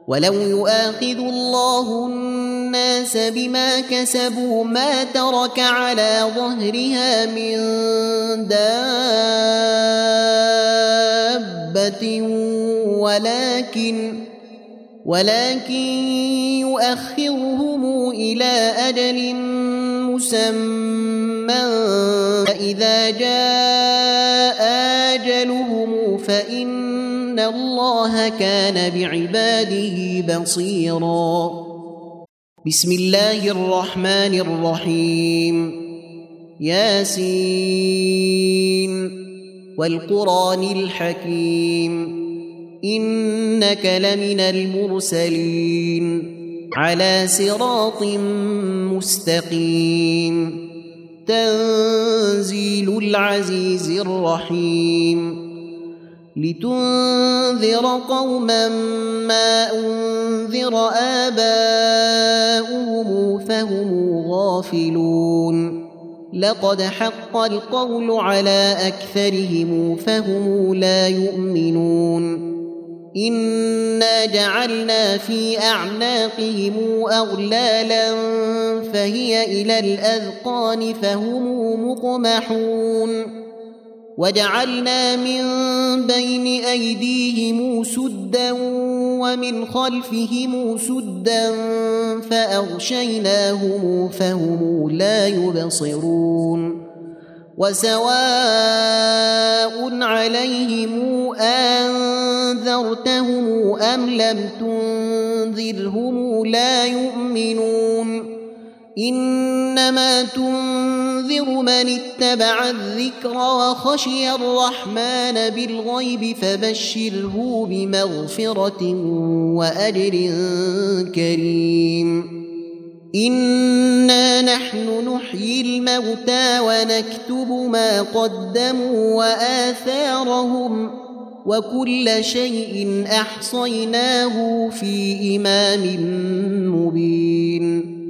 ولو يؤاخذ الله الناس بما كسبوا ما ترك على ظهرها من دابة ولكن يؤخرهم إلى أجل مسمى فإذا جاء أجلهم فإن الله كان بعباده بصيرا. بسم الله الرحمن الرحيم. ياسين والقرآن الحكيم إنك لمن المرسلين على صراط مستقيم تنزيل العزيز الرحيم لتنذر قوما ما أنذر آباؤهم فهم غافلون لقد حق القول على أكثرهم فهم لا يؤمنون إنا جعلنا في أعناقهم أغلالا فهي إلى الأذقان فهم مقمحون وجعلنا من بين أيديهم سدا ومن خلفهم سدا فأغشيناهم فهم لا يبصرون وسواء عليهم أنذرتهم أم لم تنذرهم لا يؤمنون إنما تنذر من اتبع الذكر وخشي الرحمن بالغيب فبشره بمغفرة وأجر كريم. إنا نحن نحيي الموتى ونكتب ما قدموا وآثارهم وكل شيء أحصيناه في إمام مبين.